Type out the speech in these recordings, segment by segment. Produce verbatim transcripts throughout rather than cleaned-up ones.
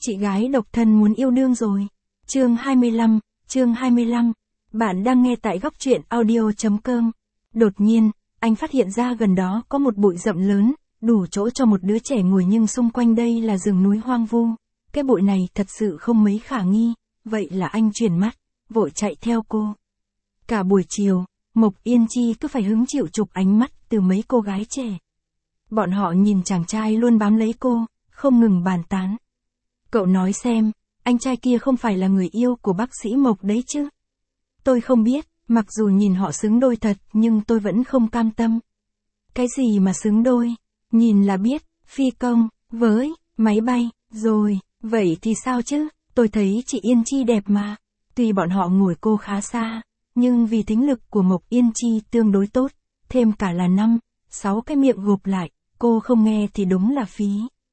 Chị gái độc thân muốn yêu đương rồi. Chương hai mươi lăm, chương hai mươi lăm. Bạn đang nghe tại góc truyện audio.com. Đột nhiên, anh phát hiện ra gần đó có một bụi rậm lớn, đủ chỗ cho một đứa trẻ ngồi nhưng xung quanh đây là rừng núi hoang vu. Cái bụi này thật sự không mấy khả nghi, vậy là anh chuyển mắt, vội chạy theo cô. Cả buổi chiều, Mộc Yên Chi cứ phải hứng chịu chụp ánh mắt từ mấy cô gái trẻ. Bọn họ nhìn chàng trai luôn bám lấy cô, không ngừng bàn tán. Cậu nói xem, anh trai kia không phải là người yêu của bác sĩ Mộc đấy chứ? Tôi không biết, mặc dù nhìn họ xứng đôi thật nhưng tôi vẫn không cam tâm. Cái gì mà xứng đôi? Nhìn là biết, phi công, với, máy bay, rồi, vậy thì sao chứ? Tôi thấy chị Yên Chi đẹp mà. Tuy bọn họ ngồi cô khá xa, nhưng vì thính lực của Mộc Yên Chi tương đối tốt, thêm cả là năm, sáu cái miệng gộp lại, cô không nghe thì đúng là phí.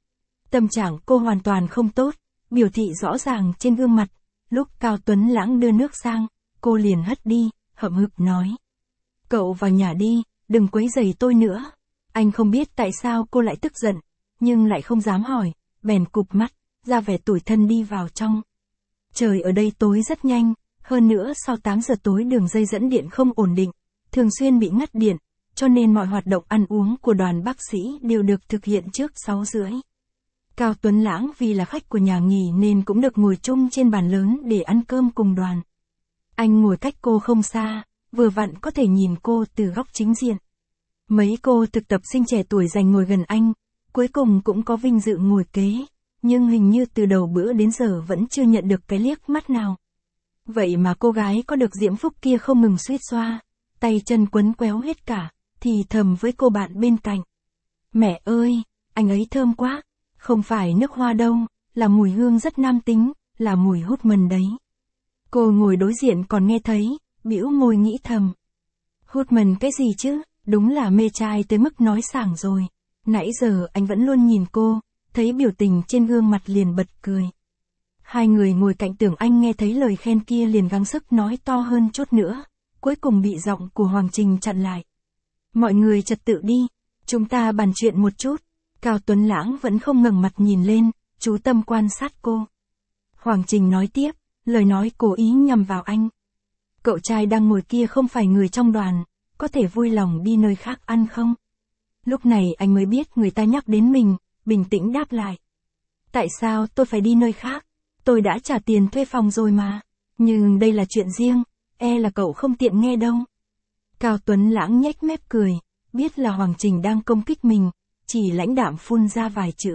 Tâm trạng cô hoàn toàn không tốt, biểu thị rõ ràng trên gương mặt. Lúc Cao Tuấn Lãng đưa nước sang, cô liền hất đi, hậm hực nói. Cậu vào nhà đi, đừng quấy rầy tôi nữa. Anh không biết tại sao cô lại tức giận, nhưng lại không dám hỏi, bèn cụp mắt, ra vẻ tủi thân đi vào trong. Trời ở đây tối rất nhanh, hơn nữa sau tám giờ tối đường dây dẫn điện không ổn định, thường xuyên bị ngắt điện, cho nên mọi hoạt động ăn uống của đoàn bác sĩ đều được thực hiện trước sáu rưỡi. Cao Tuấn Lãng vì là khách của nhà nghỉ nên cũng được ngồi chung trên bàn lớn để ăn cơm cùng đoàn. Anh ngồi cách cô không xa, vừa vặn có thể nhìn cô từ góc chính diện. Mấy cô thực tập sinh trẻ tuổi dành ngồi gần anh, cuối cùng cũng có vinh dự ngồi kế, nhưng hình như từ đầu bữa đến giờ vẫn chưa nhận được cái liếc mắt nào. Vậy mà cô gái có được diễm phúc kia không ngừng suýt xoa, tay chân quấn quéo hết cả, thì thầm với cô bạn bên cạnh. Mẹ ơi, anh ấy thơm quá, không phải nước hoa đâu, là mùi hương rất nam tính, là mùi hút mần đấy. Cô ngồi đối diện còn nghe thấy, bĩu môi nghĩ thầm. Hút mần cái gì chứ, đúng là mê trai tới mức nói sảng rồi. Nãy giờ anh vẫn luôn nhìn cô, thấy biểu tình trên gương mặt liền bật cười. Hai người ngồi cạnh tưởng anh nghe thấy lời khen kia liền gắng sức nói to hơn chút nữa, cuối cùng bị giọng của Hoàng Trình chặn lại. Mọi người trật tự đi, chúng ta bàn chuyện một chút. Cao Tuấn Lãng vẫn không ngẩng mặt nhìn lên, chú tâm quan sát cô. Hoàng Trình nói tiếp, lời nói cố ý nhằm vào anh. Cậu trai đang ngồi kia không phải người trong đoàn, có thể vui lòng đi nơi khác ăn không? Lúc này anh mới biết người ta nhắc đến mình, bình tĩnh đáp lại. Tại sao tôi phải đi nơi khác? Tôi đã trả tiền thuê phòng rồi mà. Nhưng đây là chuyện riêng, e là cậu không tiện nghe đâu. Cao Tuấn Lãng nhếch mép cười, biết là Hoàng Trình đang công kích mình, chỉ lãnh đạm phun ra vài chữ.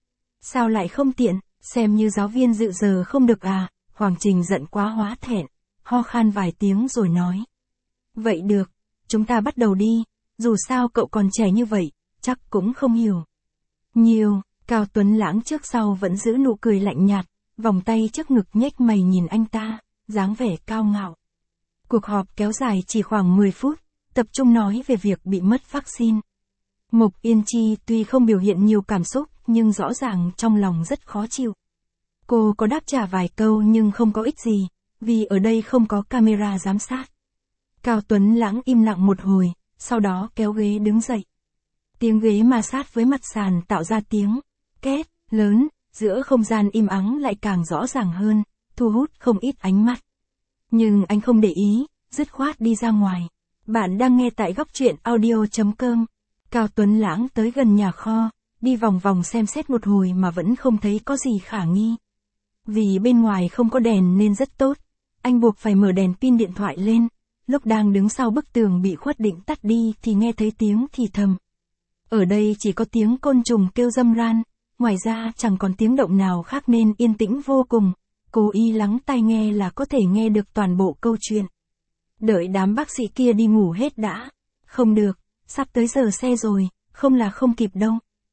Sao lại không tiện, xem như giáo viên dự giờ không được à? Hoàng Trình giận quá hóa thẹn, ho khan vài tiếng rồi nói. Vậy được, chúng ta bắt đầu đi, dù sao cậu còn trẻ như vậy, chắc cũng không hiểu nhiều. Cao Tuấn Lãng trước sau vẫn giữ nụ cười lạnh nhạt, vòng tay trước ngực nhếch mày nhìn anh ta, dáng vẻ cao ngạo. Cuộc họp kéo dài chỉ khoảng mười phút, tập trung nói về việc bị mất vaccine. Mộc Yên Chi tuy không biểu hiện nhiều cảm xúc nhưng rõ ràng trong lòng rất khó chịu. Cô có đáp trả vài câu nhưng không có ích gì, vì ở đây không có camera giám sát. Cao Tuấn Lãng im lặng một hồi, sau đó kéo ghế đứng dậy. Tiếng ghế ma sát với mặt sàn tạo ra tiếng két lớn, giữa không gian im ắng lại càng rõ ràng hơn, thu hút không ít ánh mắt. Nhưng anh không để ý, dứt khoát đi ra ngoài. Bạn đang nghe tại góc truyện audio.com. Cao Tuấn Lãng tới gần nhà kho, đi vòng vòng xem xét một hồi mà vẫn không thấy có gì khả nghi. Vì bên ngoài không có đèn nên rất tốt, anh buộc phải mở đèn pin điện thoại lên. Lúc đang đứng sau bức tường bị khuất định tắt đi thì nghe thấy tiếng thì thầm. Ở đây chỉ có tiếng côn trùng kêu râm ran, ngoài ra chẳng còn tiếng động nào khác nên yên tĩnh vô cùng. Cố ý lắng tai nghe là có thể nghe được toàn bộ câu chuyện. Đợi đám bác sĩ kia đi ngủ hết đã. Không được, sắp tới giờ xe rồi, không là không kịp đâu.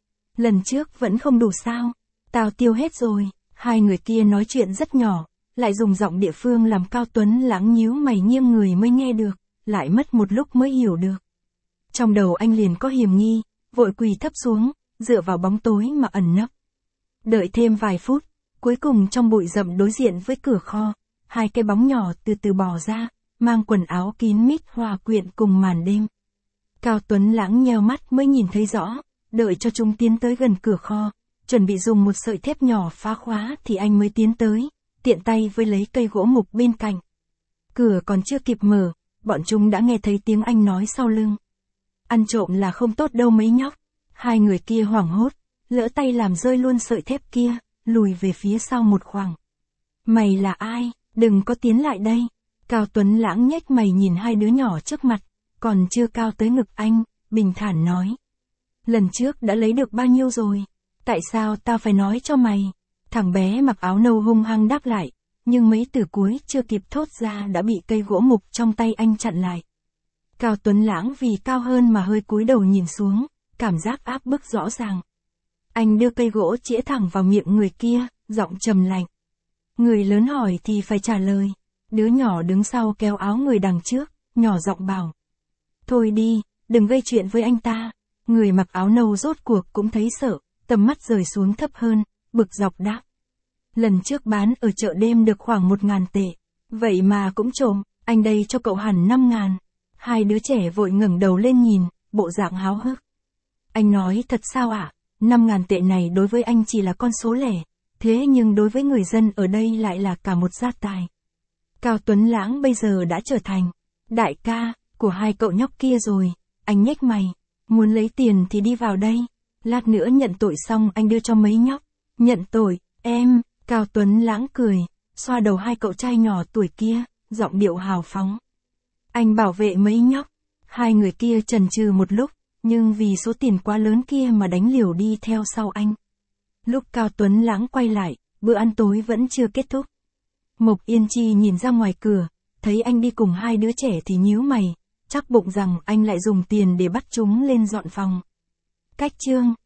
Lần trước vẫn không đủ sao, tao tiêu hết rồi. Hai người kia nói chuyện rất nhỏ, lại dùng giọng địa phương làm Cao Tuấn Lãng nhíu mày nghiêng người mới nghe được, lại mất một lúc mới hiểu được. Trong đầu anh liền có hiềm nghi, vội quỳ thấp xuống, dựa vào bóng tối mà ẩn nấp. Đợi thêm vài phút, cuối cùng trong bụi rậm đối diện với cửa kho, hai cái bóng nhỏ từ từ bò ra, mang quần áo kín mít hòa quyện cùng màn đêm. Cao Tuấn Lãng nheo mắt mới nhìn thấy rõ, đợi cho chúng tiến tới gần cửa kho, chuẩn bị dùng một sợi thép nhỏ phá khóa thì anh mới tiến tới, tiện tay với lấy cây gỗ mục bên cạnh. Cửa còn chưa kịp mở, bọn chúng đã nghe thấy tiếng anh nói sau lưng. Ăn trộm là không tốt đâu mấy nhóc. Hai người kia hoảng hốt, lỡ tay làm rơi luôn sợi thép kia, lùi về phía sau một khoảng. Mày là ai? Đừng có tiến lại đây. Cao Tuấn Lãng nhếch mày nhìn hai đứa nhỏ trước mặt, còn chưa cao tới ngực anh, bình thản nói. Lần trước đã lấy được bao nhiêu rồi? Tại sao tao phải nói cho mày? Thằng bé mặc áo nâu hung hăng đáp lại, nhưng mấy từ cuối chưa kịp thốt ra đã bị cây gỗ mục trong tay anh chặn lại. Cao Tuấn Lãng vì cao hơn mà hơi cúi đầu nhìn xuống, cảm giác áp bức rõ ràng. Anh đưa cây gỗ chĩa thẳng vào miệng người kia, giọng trầm lạnh. Người lớn hỏi thì phải trả lời. Đứa nhỏ đứng sau kéo áo người đằng trước, nhỏ giọng bảo. Thôi đi, đừng gây chuyện với anh ta. Người mặc áo nâu rốt cuộc cũng thấy sợ, tầm mắt rời xuống thấp hơn, bực dọc đáp. Lần trước bán ở chợ đêm được khoảng một ngàn tệ. Vậy mà cũng trộm, anh đây cho cậu hẳn năm ngàn. Hai đứa trẻ vội ngẩng đầu lên nhìn, bộ dạng háo hức. Anh nói thật sao ạ? Năm ngàn tệ này đối với anh chỉ là con số lẻ, thế nhưng đối với người dân ở đây lại là cả một gia tài. Cao Tuấn Lãng bây giờ đã trở thành đại ca của hai cậu nhóc kia rồi. Anh nhếch mày, muốn lấy tiền thì đi vào đây. Lát nữa nhận tội xong anh đưa cho mấy nhóc. Nhận tội, em. Cao Tuấn Lãng cười, xoa đầu hai cậu trai nhỏ tuổi kia, giọng điệu hào phóng. Anh bảo vệ mấy nhóc. Hai người kia chần chừ một lúc, nhưng vì số tiền quá lớn kia mà đánh liều đi theo sau anh. Lúc Cao Tuấn Lãng quay lại, bữa ăn tối vẫn chưa kết thúc. Mộc Yên Chi nhìn ra ngoài cửa, thấy anh đi cùng hai đứa trẻ thì nhíu mày, chắc bụng rằng anh lại dùng tiền để bắt chúng lên dọn phòng. Cách chương